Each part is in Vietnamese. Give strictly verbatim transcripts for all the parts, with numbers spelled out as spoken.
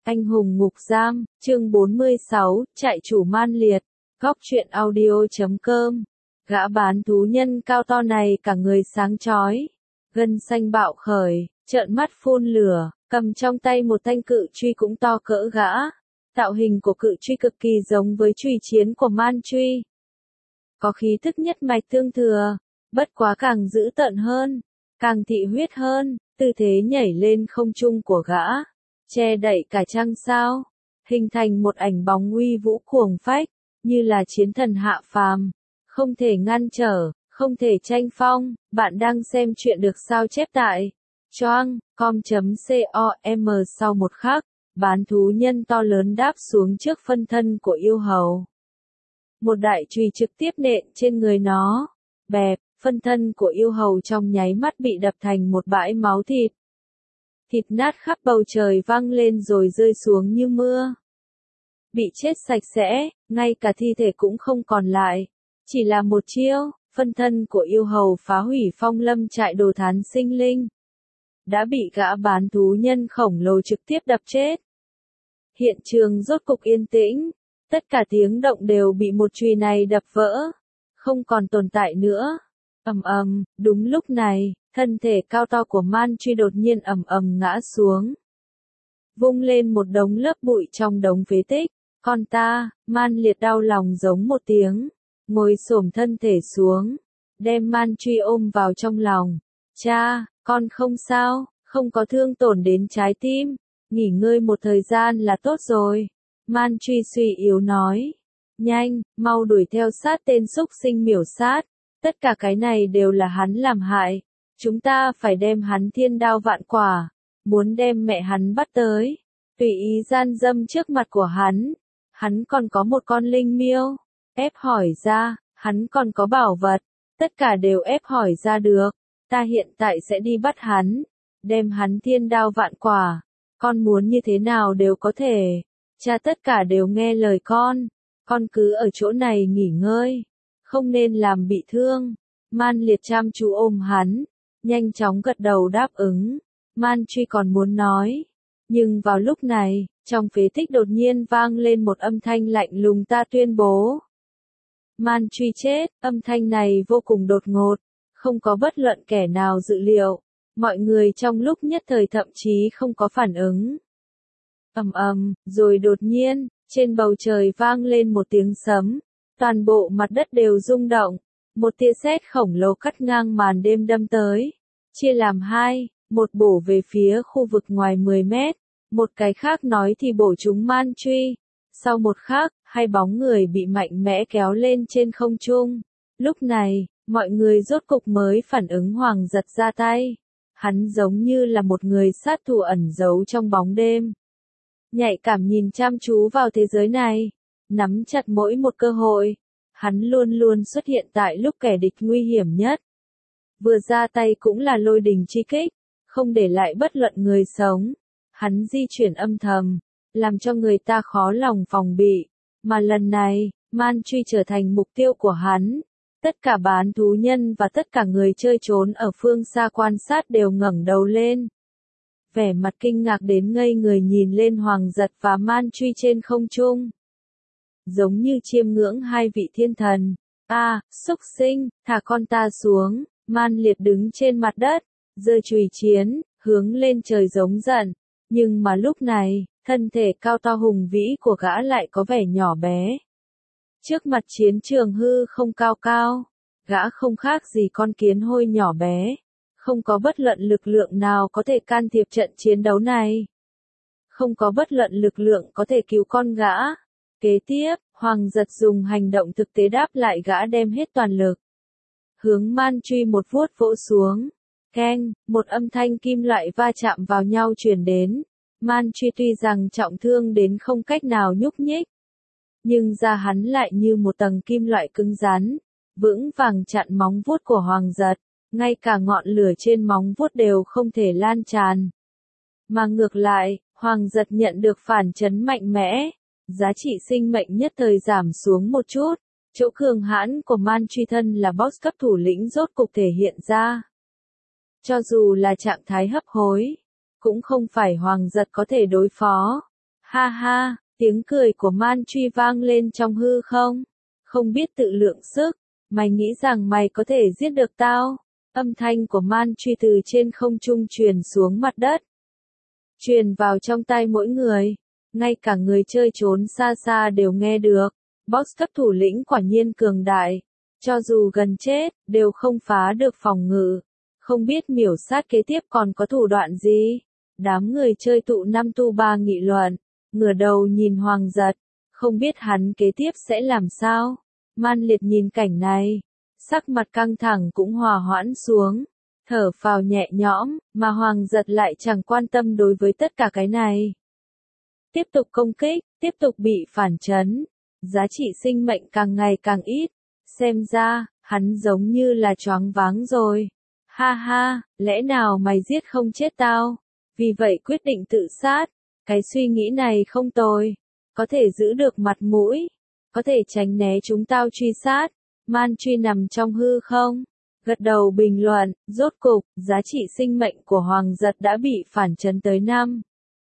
Anh hùng ngục giam, chương bốn mươi sáu, trại chủ man liệt, góc truyện audio.com. Gã bán thú nhân cao to này cả người sáng chói, gân xanh bạo khởi, trợn mắt phun lửa, cầm trong tay một thanh cự truy cũng to cỡ gã. Tạo hình của cự truy cực kỳ giống với truy chiến của man truy. Có khí thức nhất mạch tương thừa, bất quá càng dữ tợn hơn, càng thị huyết hơn, tư thế nhảy lên không trung của gã, che đậy cả trăng sao, hình thành một ảnh bóng uy vũ cuồng phách, như là chiến thần hạ phàm, không thể ngăn trở, không thể tranh phong. Bạn đang xem chuyện được sao chép tại choang com.com. Sau một khắc, bán thú nhân to lớn đáp xuống trước phân thân của yêu hầu. Một đại chùy trực tiếp nện trên người nó, bẹp, phân thân của yêu hầu trong nháy mắt bị đập thành một bãi máu thịt. Thịt nát khắp bầu trời văng lên rồi rơi xuống như mưa. Bị chết sạch sẽ, ngay cả thi thể cũng không còn lại. Chỉ là một chiêu, phân thân của yêu hầu phá hủy phong lâm trại đồ thán sinh linh. Đã bị gã bán thú nhân khổng lồ trực tiếp đập chết. Hiện trường rốt cục yên tĩnh, tất cả tiếng động đều bị một chùy này đập vỡ, không còn tồn tại nữa. Ầm ầm, đúng lúc này, thân thể cao to của man truy đột nhiên ầm ầm ngã xuống. Vung lên một đống lớp bụi trong đống phế tích, con ta, man liệt đau lòng giống một tiếng, ngồi xổm thân thể xuống, đem man truy ôm vào trong lòng. Cha, con không sao, không có thương tổn đến trái tim, nghỉ ngơi một thời gian là tốt rồi. Man truy suy yếu nói, nhanh, mau đuổi theo sát tên xúc sinh miểu sát, tất cả cái này đều là hắn làm hại, chúng ta phải đem hắn thiên đao vạn quả, muốn đem mẹ hắn bắt tới, tùy ý gian dâm trước mặt của hắn. Hắn còn có một con linh miêu, ép hỏi ra, hắn còn có bảo vật, tất cả đều ép hỏi ra được, ta hiện tại sẽ đi bắt hắn, đem hắn thiên đao vạn quả, con muốn như thế nào đều có thể, cha tất cả đều nghe lời con, con cứ ở chỗ này nghỉ ngơi, không nên làm bị thương. Man liệt chăm chú ôm hắn, nhanh chóng gật đầu đáp ứng. Man truy còn muốn nói, nhưng vào lúc này, trong phế tích đột nhiên vang lên một âm thanh lạnh lùng, ta tuyên bố. Man truy chết, âm thanh này vô cùng đột ngột, không có bất luận kẻ nào dự liệu, mọi người trong lúc nhất thời thậm chí không có phản ứng. Ầm ầm, rồi đột nhiên, trên bầu trời vang lên một tiếng sấm, toàn bộ mặt đất đều rung động, một tia sét khổng lồ cắt ngang màn đêm đâm tới, chia làm hai, một bổ về phía khu vực ngoài mười mét, một cái khác nói thì bổ trúng man truy. Sau một khắc, hai bóng người bị mạnh mẽ kéo lên trên không trung. Lúc này, mọi người rốt cục mới phản ứng. Hoàng giật ra tay. Hắn giống như là một người sát thủ ẩn giấu trong bóng đêm. Nhạy cảm nhìn chăm chú vào thế giới này, nắm chặt mỗi một cơ hội. Hắn luôn luôn xuất hiện tại lúc kẻ địch nguy hiểm nhất. Vừa ra tay cũng là lôi đình chi kích, không để lại bất luận người sống. Hắn di chuyển âm thầm, làm cho người ta khó lòng phòng bị. Mà lần này, man truy trở thành mục tiêu của hắn. Tất cả bán thú nhân và tất cả người chơi trốn ở phương xa quan sát đều ngẩng đầu lên. Vẻ mặt kinh ngạc đến ngây người nhìn lên Hoàng giật và man truy trên không trung. Giống như chiêm ngưỡng hai vị thiên thần. A, à, xúc sinh, thả con ta xuống. Man liệt đứng trên mặt đất, giơ chùy chiến, hướng lên trời giống giận. Nhưng mà lúc này, thân thể cao to hùng vĩ của gã lại có vẻ nhỏ bé. Trước mặt chiến trường hư không cao cao, gã không khác gì con kiến hôi nhỏ bé. Không có bất luận lực lượng nào có thể can thiệp trận chiến đấu này. Không có bất luận lực lượng có thể cứu con gã. Kế tiếp, Hoàng giật dùng hành động thực tế đáp lại, gã đem hết toàn lực. Hướng man truy một vuốt vỗ xuống. Keng, một âm thanh kim loại va chạm vào nhau truyền đến. Man truy tuy rằng trọng thương đến không cách nào nhúc nhích, nhưng da hắn lại như một tầng kim loại cứng rắn, vững vàng chặn móng vuốt của Hoàng giật, ngay cả ngọn lửa trên móng vuốt đều không thể lan tràn. Mà ngược lại, Hoàng giật nhận được phản chấn mạnh mẽ, giá trị sinh mệnh nhất thời giảm xuống một chút, chỗ cường hãn của man truy thân là boss cấp thủ lĩnh rốt cục thể hiện ra. Cho dù là trạng thái hấp hối, cũng không phải Hoàng giật có thể đối phó. Ha ha, tiếng cười của Man Truy vang lên trong hư không. Không biết tự lượng sức, mày nghĩ rằng mày có thể giết được tao? Âm thanh của Man Truy từ trên không trung truyền xuống mặt đất. Truyền vào trong tai mỗi người. Ngay cả người chơi trốn xa xa đều nghe được. Boss cấp thủ lĩnh quả nhiên cường đại. Cho dù gần chết, đều không phá được phòng ngự. Không biết miểu sát kế tiếp còn có thủ đoạn gì? Đám người chơi tụ năm tu ba nghị luận. Ngửa đầu nhìn Hoàng Giật. Không biết hắn kế tiếp sẽ làm sao? Man Liệt nhìn cảnh này. Sắc mặt căng thẳng cũng hòa hoãn xuống. Thở phào nhẹ nhõm, mà Hoàng Giật lại chẳng quan tâm đối với tất cả cái này. Tiếp tục công kích, tiếp tục bị phản chấn. Giá trị sinh mệnh càng ngày càng ít. Xem ra, hắn giống như là choáng váng rồi. Ha ha, lẽ nào mày giết không chết tao? Vì vậy quyết định tự sát. Cái suy nghĩ này không tồi. Có thể giữ được mặt mũi. Có thể tránh né chúng tao truy sát. Man Truy nằm trong hư không? Gật đầu bình luận, rốt cục, giá trị sinh mệnh của Hoàng Giật đã bị phản chấn tới năm.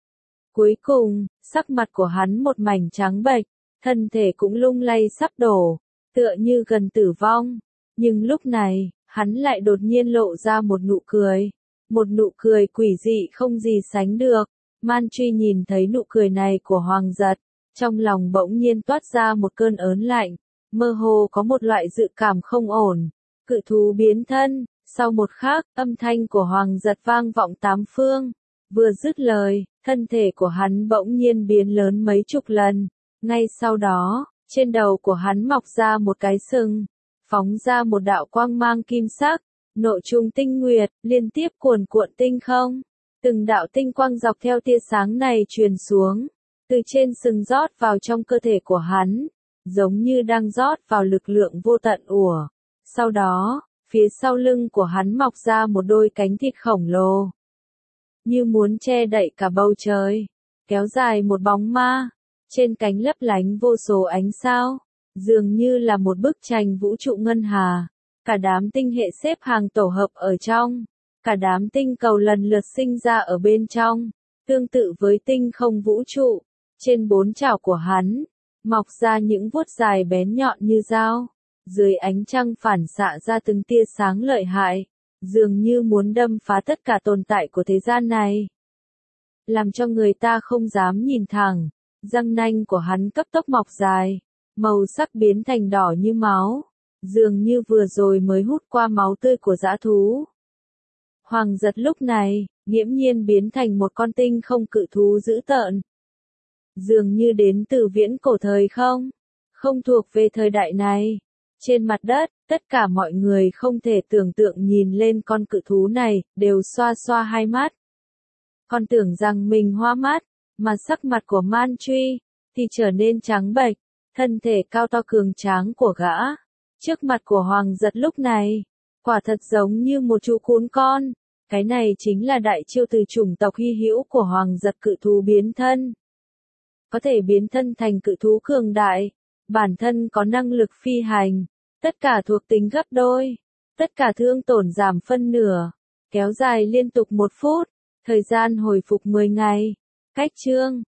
Cuối cùng, sắc mặt của hắn một mảnh trắng bệch, thân thể cũng lung lay sắp đổ, tựa như gần tử vong. Nhưng lúc này, hắn lại đột nhiên lộ ra một nụ cười. Một nụ cười quỷ dị không gì sánh được. Man Truy nhìn thấy nụ cười này của Hoàng Giật, trong lòng bỗng nhiên toát ra một cơn ớn lạnh, mơ hồ có một loại dự cảm không ổn. Cự thú biến thân, sau một khắc, âm thanh của Hoàng Giật vang vọng tám phương. Vừa dứt lời, thân thể của hắn bỗng nhiên biến lớn mấy chục lần. Ngay sau đó, trên đầu của hắn mọc ra một cái sừng, phóng ra một đạo quang mang kim sắc, nội trùng tinh nguyệt, liên tiếp cuồn cuộn tinh không. Từng đạo tinh quang dọc theo tia sáng này truyền xuống, từ trên sừng rót vào trong cơ thể của hắn, giống như đang rót vào lực lượng vô tận ùa. Sau đó, phía sau lưng của hắn mọc ra một đôi cánh thịt khổng lồ, như muốn che đậy cả bầu trời, kéo dài một bóng ma, trên cánh lấp lánh vô số ánh sao, dường như là một bức tranh vũ trụ ngân hà. Cả đám tinh hệ xếp hàng tổ hợp ở trong, cả đám tinh cầu lần lượt sinh ra ở bên trong, tương tự với tinh không vũ trụ. Trên bốn chảo của hắn, mọc ra những vuốt dài bén nhọn như dao, dưới ánh trăng phản xạ ra từng tia sáng lợi hại, dường như muốn đâm phá tất cả tồn tại của thế gian này, làm cho người ta không dám nhìn thẳng. Răng nanh của hắn cấp tốc mọc dài, màu sắc biến thành đỏ như máu, dường như vừa rồi mới hút qua máu tươi của dã thú. Hoàng Giật lúc này, nghiễm nhiên biến thành một con tinh không cự thú dữ tợn, dường như đến từ viễn cổ thời không, không thuộc về thời đại này. Trên mặt đất, tất cả mọi người không thể tưởng tượng nhìn lên con cự thú này, đều xoa xoa hai mắt. Còn tưởng rằng mình hoa mắt, mà sắc mặt của Man Truy, thì trở nên trắng bệch, thân thể cao to cường tráng của gã. Trước mặt của Hoàng Giật lúc này, quả thật giống như một chú cún con. Cái này chính là đại chiêu từ chủng tộc hy hữu của Hoàng Giật, cự thú biến thân. Có thể biến thân thành cự thú cường đại, bản thân có năng lực phi hành, tất cả thuộc tính gấp đôi, tất cả thương tổn giảm phân nửa, kéo dài liên tục một phút, thời gian hồi phục mười ngày. Cách chương